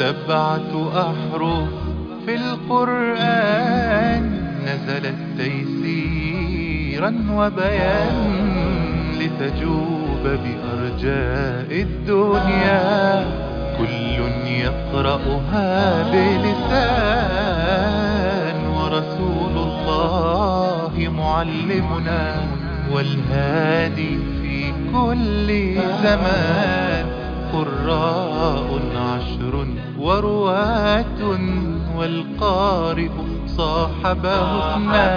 7 أحرف في القرآن نزلت تيسيرا وبيان لتجوب بأرجاء الدنيا كل يقرأها بلسان ورسول الله معلمنا والهادي في كل زمان قراء 10 ورواة والقارئ صاحبه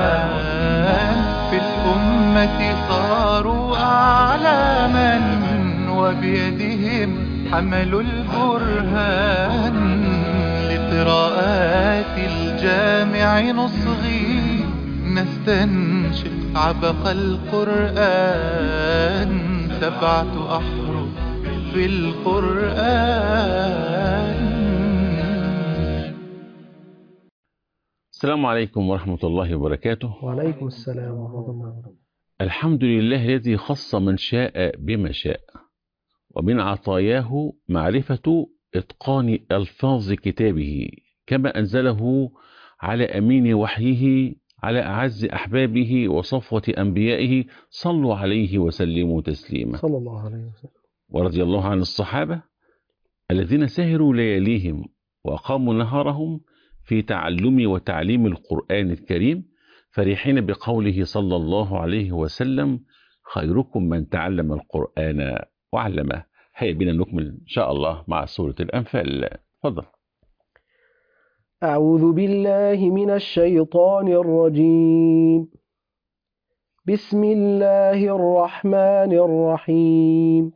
2 في الأمة صاروا أعلاما وبيدهم حملوا البرهان لقراءات الجامع نصغي نستنشق عبق القرآن 7 أحرف في القرآن. السلام عليكم ورحمة الله وبركاته. وعليكم السلام ورحمة الله وبركاته. الحمد لله الذي خص من شاء بما شاء، ومن عطاياه معرفة إتقان ألفاظ كتابه كما أنزله على أمين وحيه على أعز أحبابه وصفوة أنبيائه صلوا عليه وسلموا تسليما. صلى الله عليه وسلم. ورضي الله عن الصحابة الذين سهروا لياليهم وأقاموا نهارهم في تعلم وتعليم القرآن الكريم فرحين بقوله صلى الله عليه وسلم خيركم من تعلم القرآن وعلمه. هيا بنا نكمل إن شاء الله مع سورة الأنفال. تفضل. أعوذ بالله من الشيطان الرجيم. بسم الله الرحمن الرحيم.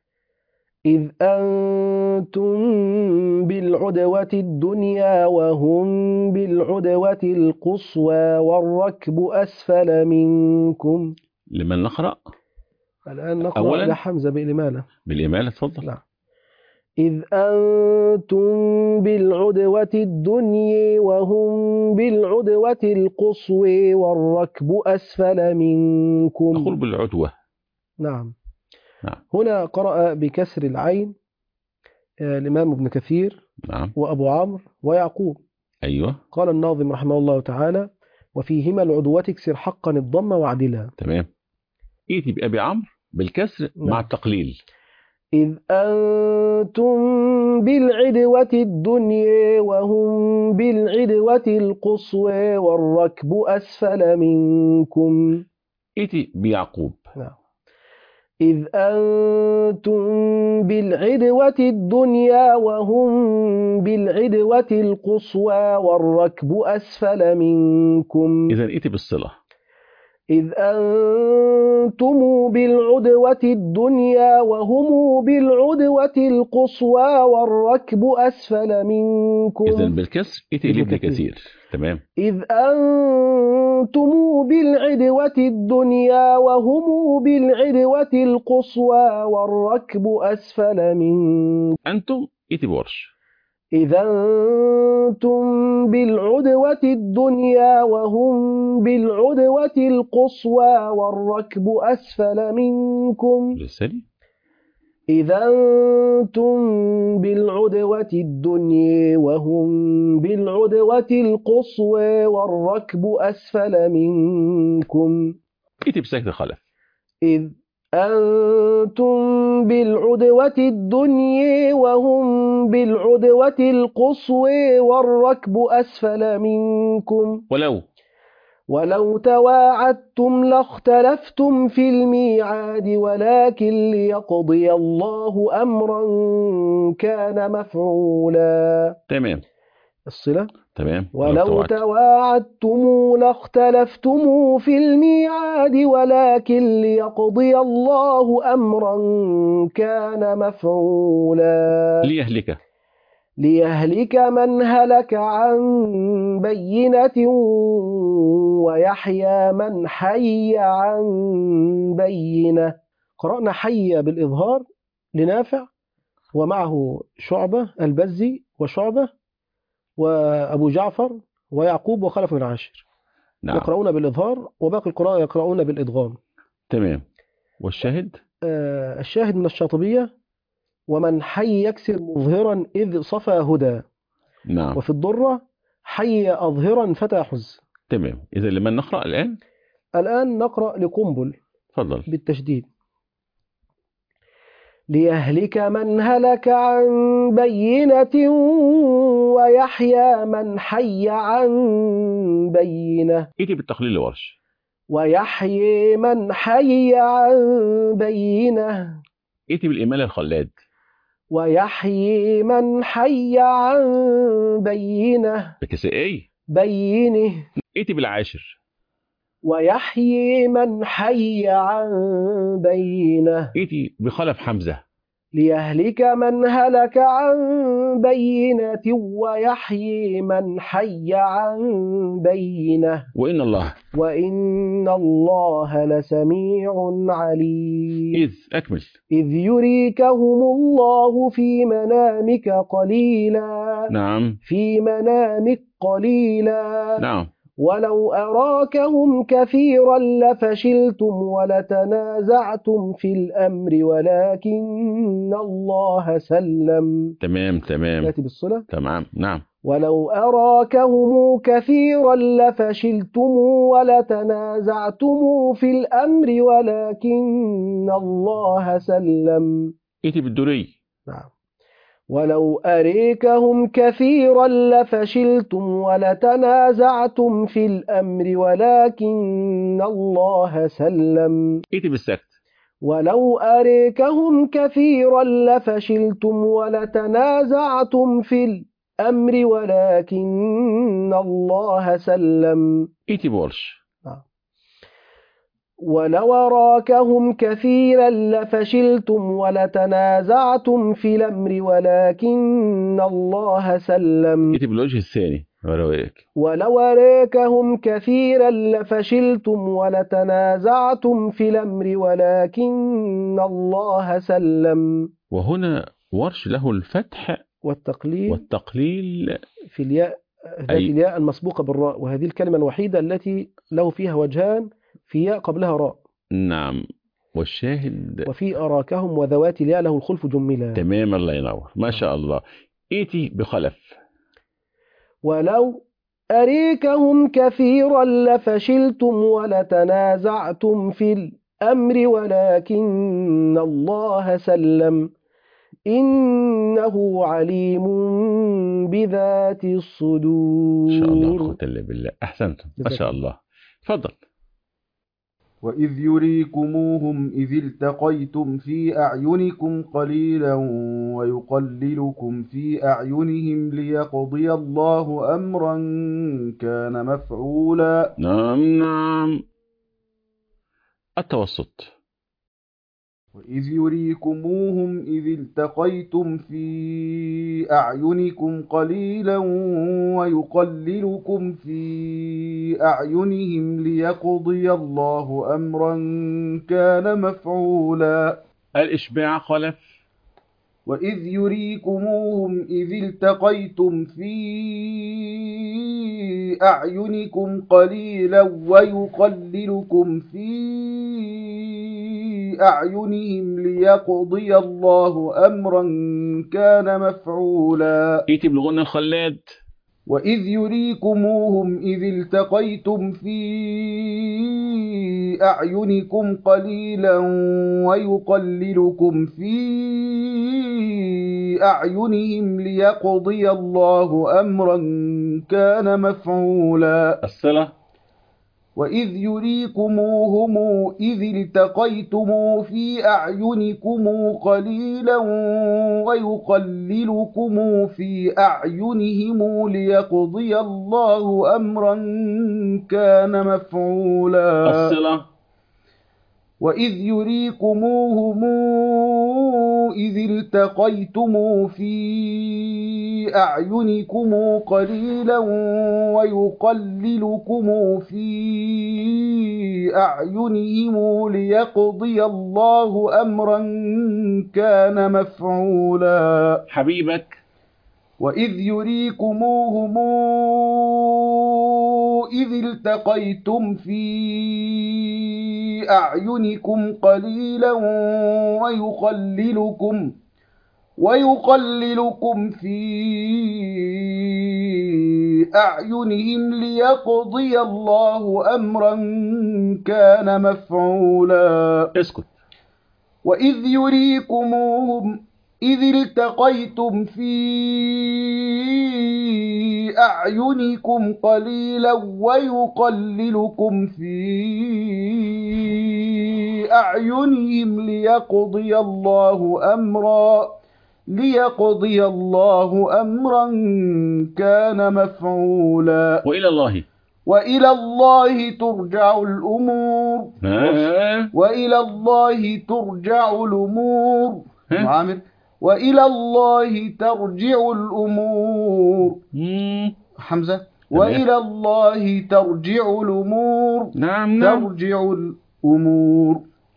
إذ أنتم بالعدوة الدنيا وهم بالعدوة القصوى والركب أسفل منكم. لمن نقرأ؟ الآن نقرأ أولا لحمزة بالإمالة. بالإمالة تفضل. نعم. إذ أنتم بالعدوة الدنيا وهم بالعدوة القصوى والركب أسفل منكم. أقول بالعدوة. نعم. نعم. هنا قرأ بكسر العين الإمام ابن كثير نعم. وأبو عمرو ويعقوب. أيوة. قال الناظم رحمه الله تعالى وفيهما العدوة اكسر حقا الضم وعدلا. تمام. إيتي بأبي عمرو بالكسر مع التقليل. إذ أنتم بالعدوة الدنيا وهم بالعدوة القصوى والركب أسفل منكم. إيتي بيعقوب. نعم. إذ أنتم بالعدوة الدنيا وهم بالعدوة القصوى والركب أسفل منكم. إذن إيتي بالصلة. إذ أنتم بالعدوة الدنيا وهم بالعدوة القصوى والركب أسفل منكم. إذن بالكسر إيتي لابن كثير. تمام. إذ أنتم بالعدوة الدنيا وهم بالعدوة القصوى والركب أسفل منكم. أنتم إيتي بورش. إذا أنتم بالعدوة الدنيا وهم بالعدوة القصوى والركب أسفل منكم. لسالي. إذا أنتم بالعدوة الدنيا وهم بالعدوة القصوى والركب أسفل منكم. إيتي بساكت خلف. إذ أنتم بالعدوة الدنيا وهم بالعدوة القصوى والركب أسفل منكم. ولو تواعدتم لاختلفتم في الميعاد ولكن ليقضي الله أمرا كان مفعولا. تمام. الصلة. تمام. ولو تواعدتم لاختلفتم في الميعاد ولكن ليقضي الله أمرا كان مفعولا. ليهلك من هلك عن بينة ويحيى من حي عن بينة. قرأنا حي بالإظهار لنافع ومعه شعبة البزي وشعبة وأبو جعفر ويعقوب وخلف بن عاشر. نعم. يقرؤون بالإظهار وباقي القراء يقرؤون بالإدغام. تمام. والشاهد؟ الشاهد من الشاطبية ومن حي يكسر مظهرا إذ صفى هدى. نعم وفي الضرة حي أظهرا فتى حز. تمام. إذا لمن نقرأ الآن؟ الآن نقرأ لقنبل تفضل. بالتشديد. ليهلك من هلك عن بينة ويحيى من حي عن بينة. إيتي بالتقليل لورش. ويحيي من حي عن بينة. إيتي بالإيمان الخلاد. ويحيي من حي عن بينة. بكسائي. بينه. إيتي بالعاشر. ويحيي من حي عن بينه. إيتي بخلف حمزة. ليهلك من هلك عن بينة ويحيي من حي عن بينة. وإن الله. وإن الله لسميع عليم. إذ أكمل. إذ يريكهم الله في منامك قليلا. نعم. في منامك قليلا. نعم. ولو أراكهم كثيرا لفشلتم ولتنازعتم في الأمر ولكن الله سلم. تمام تمام. يأتي بالصلة. تمام. نعم. ولو أراكهم كثيرا لفشلتم ولتنازعتم في الأمر ولكن الله سلم. إيتي بالدري. نعم. ولو أريكهم كثيرا لفشلتم ولتنازعتم في الأمر ولكن الله سلم. إيتي بالسكت. ولو أريكهم كثيرا لفشلتم ولتنازعتم في الأمر ولكن الله سلم. إيتي بورش. ولو أراكهم كثيرا لفشلتم ولتنازعتم في الأمر ولكن الله سلم. إيتي بالوجه الثاني. ولو أراكهم كثيرا لفشلتم ولتنازعتم في الأمر ولكن الله سلم. وهنا ورش له الفتح والتقليل في الياء ذات الياء المسبوقة بالراء، وهذه الكلمة الوحيدة التي له فيها وجهان، في ياء قبلها راء. نعم. والشاهد وفي أراكهم وذوات الياء له الخلف جملا. تمام. الله ينور. ما شاء الله. إيتي بخلف. ولو أريكهم كثيرا لفشلتم ولتنازعتم في الأمر ولكن الله سلم إنه عليم بذات الصدور. إن شاء الله. قوة إلا بالله. أحسنتم. ما شاء الله. تفضل. وإذ يريكموهم إذ التقيتم في أعينكم قليلا ويقللكم في أعينهم ليقضي الله أمرا كان مفعولا. نعم. التوسط. وإذ يريكموهم إذ التقيتم في أعينكم قليلا ويقللكم في أعينهم ليقضي الله أمرا كان مفعولا. الإشباع خلف. وإذ يريكموهم إذ التقيتم في أعينكم قليلا ويقللكم في أعينهم ليقضي الله أمرا كان مفعولا. إيتي بالغنى الخلاد. وإذ يريكموهم إذ التقيتم في أعينكم قليلا ويقللكم في أعينهم ليقضي الله أمرا كان مفعولا. الصلة. وإذ يريكموهم إذ التقيتم في أعينكم قليلا ويقللكم في أعينهم ليقضي الله أمرا كان مفعولا. الصلة. وإذ يريكموهم إذ التقيتم في أعينكم قليلا ويقللكم في أعينهم ليقضي الله أمرا كان مفعولا. حبيبك. وإذ يريكموهم إذ التقيتم في أعينكم قليلا ويقللكم ويقللكم في أعينهم ليقضي الله أمرا كان مفعولا. اسكت. وإذ يريكموهم إذ التقيتم في أعينكم قليلا ويقللكم في أعينهم ليقضي الله أمرا كان مفعولا. وإلى الله ترجع الأمور. وإلى الله ترجع الأمور. عامر. وإلى الله ترجع الأمور. حمزة. وإلى الله ترجع الأمور. نعم. ترجع الأمور.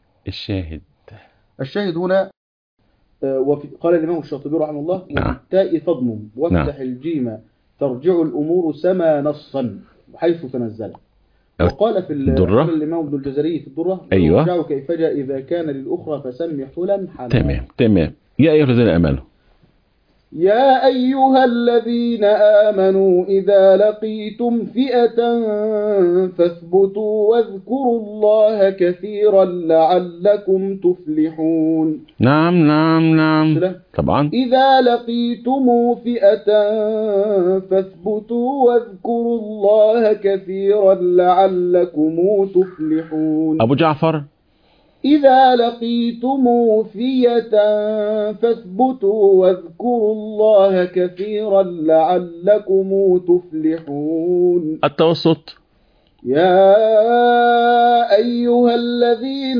الشاهد هنا قال الإمام الشاطبي رحمه الله: وبالتاء فضم وافتح الجيم ترجع الأمور سما نصا حيث تنزل. وقال في الإمام ابن الجزري في الدرة: ترجع كيف جاء إذا كان للأخرى فسمي حلا حلا. تمام. يا أيها الذين آمنوا يا أيها الذين آمنوا إذا لقيتم فئة فاثبتوا واذكروا الله كثيرا لعلكم تفلحون. نعم طبعا. إذا لقيتم فئة فاثبتوا واذكروا الله كثيرا لعلكم تفلحون. أبو جعفر: إذا لقيتم فئة فاثبتوا واذكروا الله كثيرا لعلكم تفلحون. التوسط: يا أيها الذين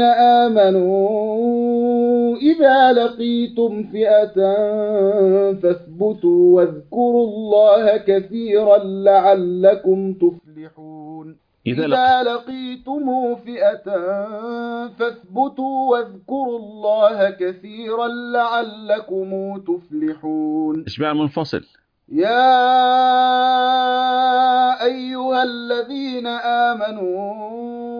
آمنوا إذا لقيتم فئة فاثبتوا واذكروا الله كثيرا لعلكم تفلحون. إذا لقيتم فئة فاثبتوا واذكروا الله كثيرا لعلكم تفلحون. اشباع منفصل: يا أيها الذين آمنوا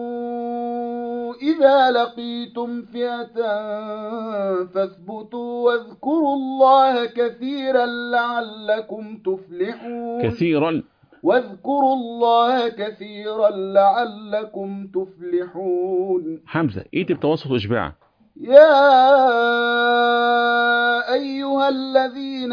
إذا لقيتم فئة فاثبتوا واذكروا الله كثيرا لعلكم تفلحون. كثيرا. واذكروا الله كثيرا لعلكم تفلحون. حمزة: ايدي بتوسط اشباع. يا أيها الذين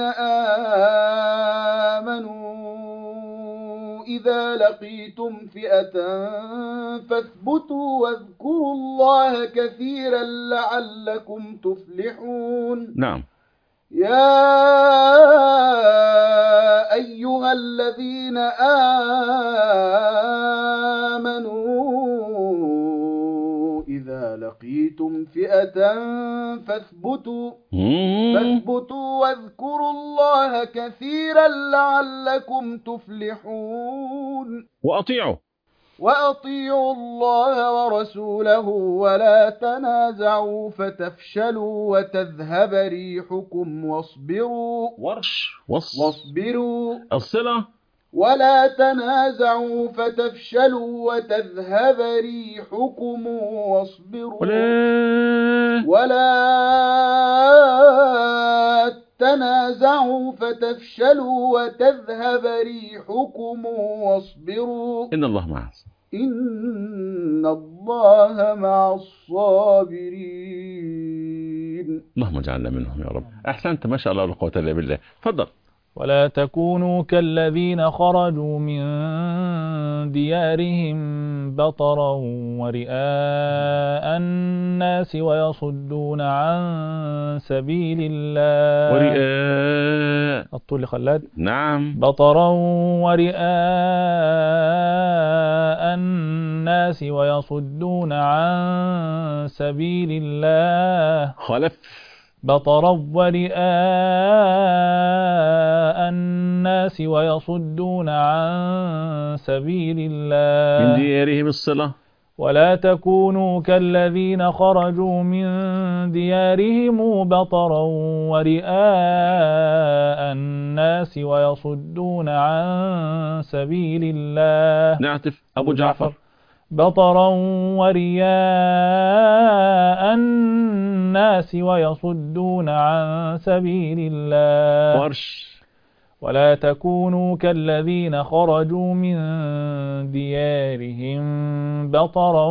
آمنوا إذا لقيتم فئة فاثبتوا واذكروا الله كثيرا لعلكم تفلحون. نعم. يا أيها الذين آمنوا إذا لقيتم فئة فاثبتوا واذكروا الله كثيرا لعلكم تفلحون. وأطيعوا الله ورسوله ولا تنازعوا فتفشلوا وتذهب ريحكم واصبروا. واصبروا. الصلة: ولا تنازعوا فتفشلوا وتذهب ريحكم واصبروا. ولا تنازعوا فتفشلوا وتذهب ريحكم واصبروا. إن الله مع الصابرين. اللهم اجعلنا منهم يا رب. أحسنت، ما شاء الله لا قوة إلا بالله. تفضل. ولا تكونوا كالذين خرجوا من ديارهم بطرا ورئاء الناس ويصدون عن سبيل الله. ورئاء الطول خلاد. نعم. بطرا ورئاء الناس ويصدون عن سبيل الله. خلف. بطرا ورئاء الناس ويصدون عن سبيل الله. من ديارهم الصلة. ولا تكونوا كالذين خرجوا من ديارهم بطرا ورئاء الناس ويصدون عن سبيل الله. نعتف. أبو جعفر: بطرا ورياء الناس ويصدون عن سبيل الله ولا تكونوا كالذين خرجوا من ديارهم بطرا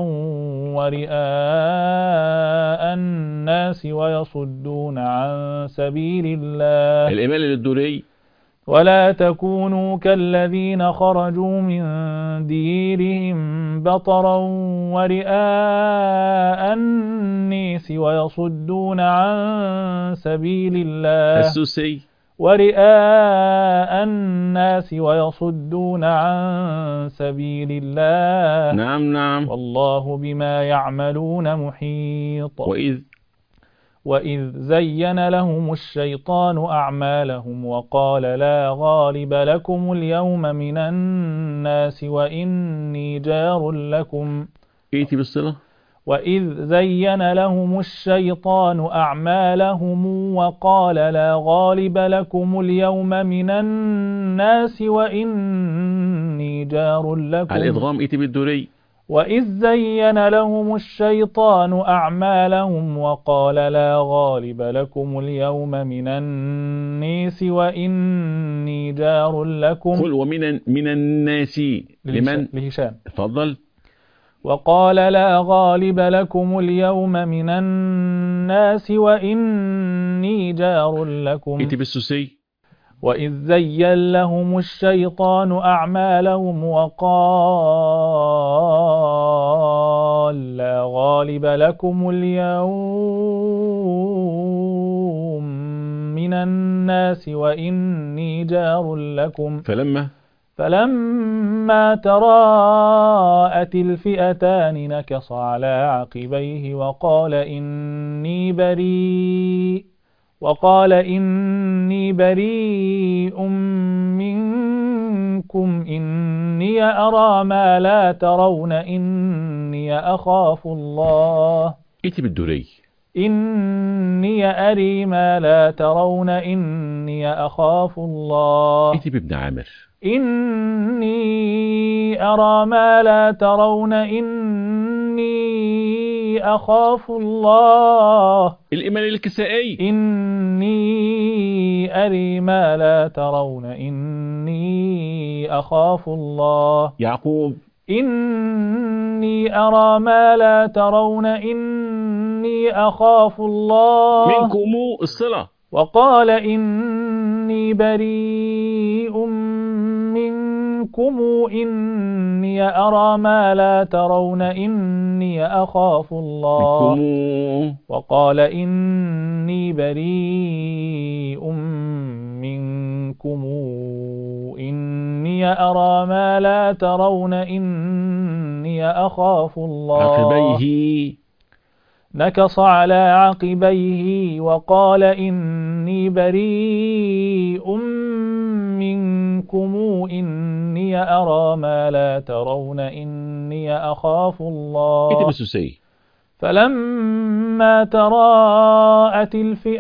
ورئاء الناس ويصدون عن سبيل الله. الإمام الدوري ولا تكونوا كالذين خرجوا من ديرهم بطرا ورئاء الناس ويصدون عن سبيل الله. السوسي ورئاء الناس ويصدون عن سبيل الله. نعم والله بما يعملون محيط. وإذ زين لهم الشيطان أعمالهم وقال لا غالب لكم اليوم من الناس وإني جار لكم. إيتي بالصلة. وإذ زين لهم الشيطان أعمالهم وقال لا غالب لكم اليوم من الناس وإني جار لكم. الإدغام إيتي بالدوري. وإذ زين لهم الشيطان أعمالهم وقال لا غالب لكم اليوم من الناس وإني جار لكم. قل من الناس لمن؟ لهشام. تفضل. وقال لا غالب لكم اليوم من الناس وإني جار لكم. إيتي بالسوسي. وإذ زين لهم الشيطان أعمالهم وقال لا غالب لكم اليوم من الناس وإني جار لكم. فلما تراءت الفئتان نكص على عقبيه وقال إني بريء منكم إني أرى ما لا ترون إني أخاف الله. إيتي بالدوري. إني أري ما لا ترون إني أخاف الله. إيتي بابن عامر. إني أرى ما لا ترون إني أخاف الله. الإمام الكسائي. إني أري ما لا ترون إني أخاف الله. يعقوب. إني أرى ما لا ترون إني أخاف الله. منكم الصلة. وقال إني بريء منكم إني أرى ما لا ترون إني أخاف الله. وقال إني بريء منكم إني أرى ما لا ترون إني أخاف الله. نكص على عقبيه وقال إني بريء منكم إني أرى ما لا ترون إني أخاف الله. فلما تراءت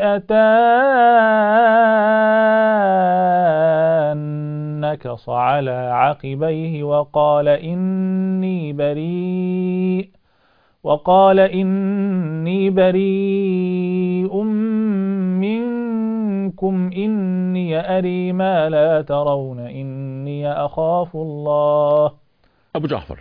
الفئتان نكص على عقبيه وقال إني بريء منكم إني أري ما لا ترون إني أخاف الله. أبو جعفر.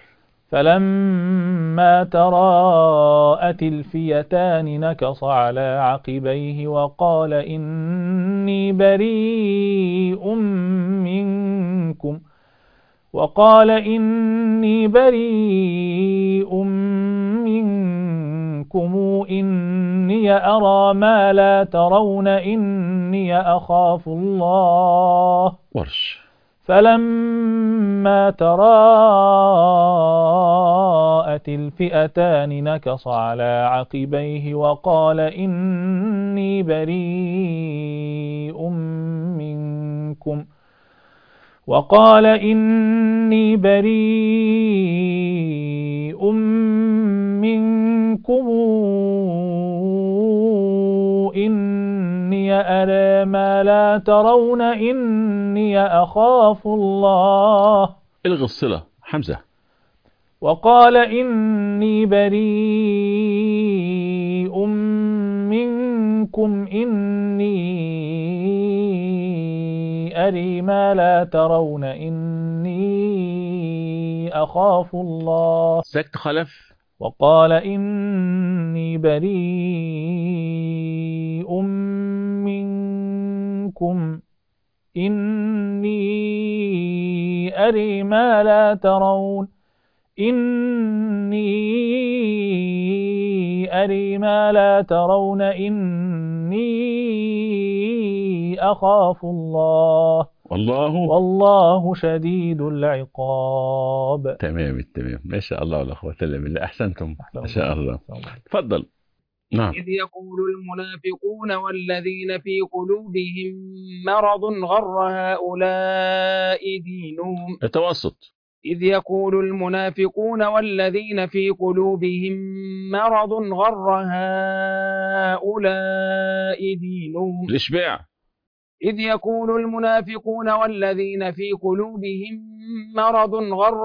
فلما تراءت الفئتان نكص على عقبيه وقال إني بريء منكم إني أرى ما لا ترون إني أخاف الله. فلما تراءت الفئتان نكص على عقبيه وقال إني بريء منكم إني أرى ما لا ترون إني أخاف الله. الغي الصلة. حمزة. وقال إني بريء منكم إني أري ما لا ترون إني أخاف الله. سكت خلف. وقال إني بريء منكم إني أري ما لا ترون إني أري ما لا ترون إني أخاف الله والله شديد العقاب. تمام ما شاء الله ولا قوة إلا بالله. أحسنتم ما شاء الله. تفضل. نعم. إذ يقول المنافقون والذين في قلوبهم مرض غر هؤلاء دينهم. التوسط. إذ يقول المنافقون والذين في قلوبهم مرض غر هؤلاء دينهم. الإشباع. إذ يقول المنافقون والذين في قلوبهم مرض غر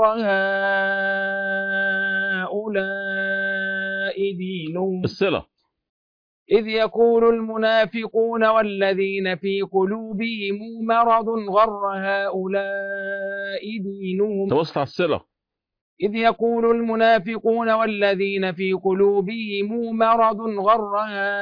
هؤلاء دينهم. الصلة. إذ يقول المنافقون والذين في قلوبهم مرض غر هؤلاء دينهم. توسط على الصلة. إذ يقول المنافقون والذين في قلوبهم مرض غر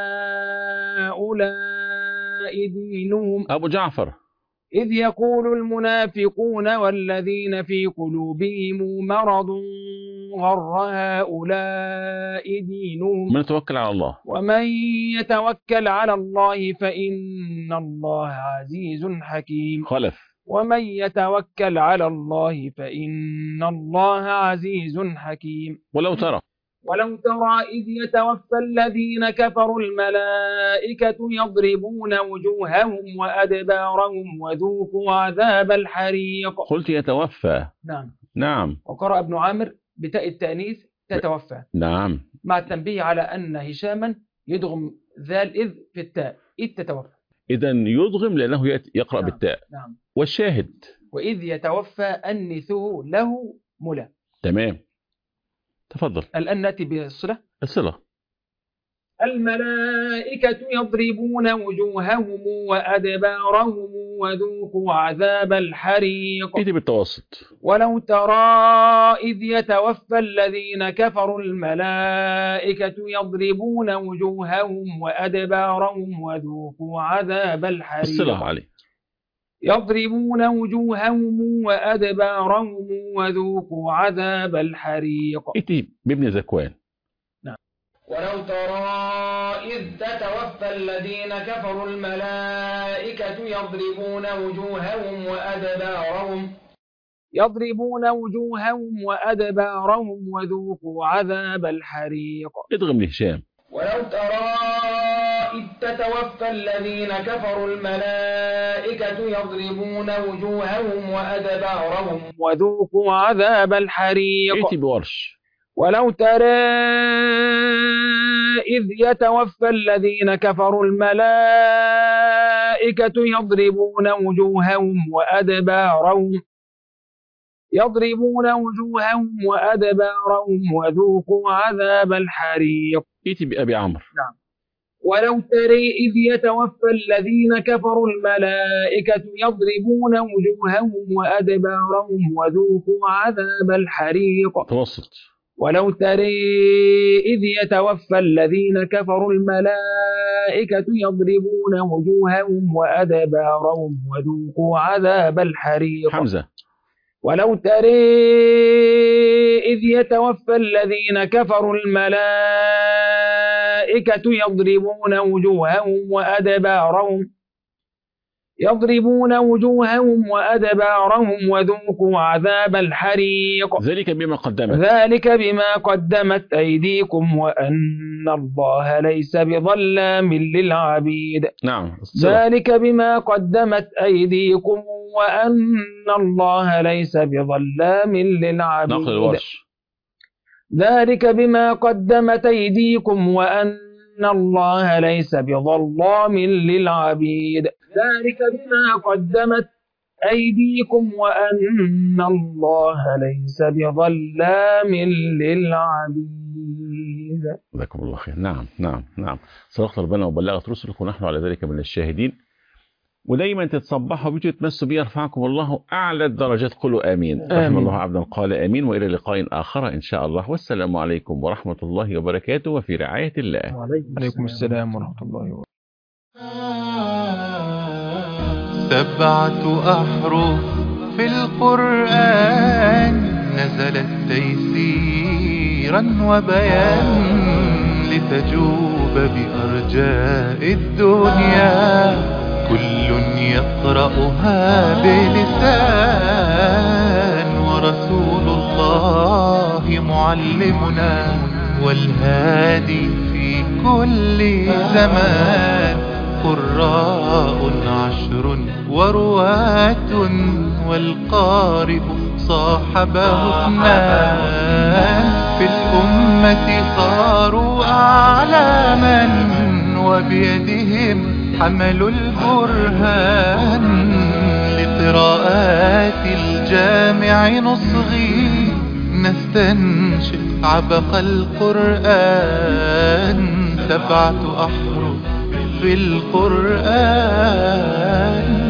هؤلاء دينهم. أبو جعفر. إذ يقول المنافقون والذين في قلوبهم مرض غر هؤلاء دينهم. من يتوكل على الله. ومن يتوكل على الله فإن الله عزيز حكيم. خلف. ومن يتوكل على الله فإن الله عزيز حكيم. ولو ترى إذ يتوفى الذين كفروا الملائكة يضربون وجوههم وأدبارهم وذوقوا عذاب الحريق. قلت يتوفى. نعم. وقرأ ابن عامر بتاء التأنيث تتوفى. نعم. مع التنبيه على أن هشاما يدغم ذال إذ في التاء إذ تتوفى. إذن يدغم لأنه يقرأ نعم. بالتاء. نعم. والشاهد وإذ يتوفى أنثه له ملا. تمام. تفضل. الآن نأتي بالصلة. الصلة. الملائكة يضربون وجوههم وأدبارهم وذوقوا عذاب الحريق. إيدي بالتوسط. ولو ترى إذ يتوفى الذين كفروا الملائكة يضربون وجوههم وأدبارهم وذوقوا عذاب الحريق. الصلة عليه. يضربون وجوههم وأدبارهم وذوقوا عذاب الحريق. إيدي بابن زكوان. ولو ترى إذ تتوفى الذين كفروا الملائكة يضربون وجوههم وأدبارهم وذوقوا عذاب الحريق. ادغم لهشام. ولو ترى إذ تتوفى الذين كفروا الملائكة يضربون وجوههم وأدبارهم وذوقوا عذاب الحريق. ائتي بورش. ولو ترى إذ يتوفى الذين كفروا الملائكة يضربون وجوههم وأدبارهم وذوقوا عذاب الحريق. ائتي بأبي عمرو. نعم. ولو ترى إذ يتوفى الذين كفروا الملائكة يضربون وجوههم وأدبارهم وذوقوا عذاب الحريق. توسط. ولو ترى إذ يتوفى الذين كفروا الملائكة يضربون وجوههم وأدبارهم وذوقوا عذاب الحريق. حمزة. ولو ترى إذ يتوفى الذين كفروا الملائكة يضربون وجوههم وأدبارهم وذوقوا عذاب الحريق. ذلك بما قدمت أيديكم وأن الله ليس بظلام للعبيد. نعم. ذلك بما قدمت أيديكم وأن الله ليس بظلام للعبيد. نقل الورش. ذلك بما قدمت أيديكم وأن الله ليس بظلام للعبيد. ذلك بما قدمت أيديكم وأن الله ليس بظلام للعبيد. جزاكم الله خير. نعم نعم نعم، صدقت ربنا وبلغت رسلك ونحن على ذلك من الشاهدين. ودايما تتصبحوا بيتوا تمسوا بي يرفعكم الله أعلى الدرجات. قولوا آمين. رحم الله عبدا قال آمين. وإلى لقاء آخر إن شاء الله، والسلام عليكم ورحمة الله وبركاته، وفي رعاية الله. عليكم السلام ورحمة الله وبركاته. 7 أحرف في القرآن نزلت تيسيرا وبيان لتجوب بأرجاء الدنيا، كل يقرأها بلسان، ورسول الله معلمنا والهادي في كل زمان. قراء 10 ورواة والقارئ صاحبه 2، في الأمة صاروا أعلاما وبيدهم حملوا البرهان. لقراءات الجامع نصغي نستنشق عبق القرآن، 7 أحرف في القرآن.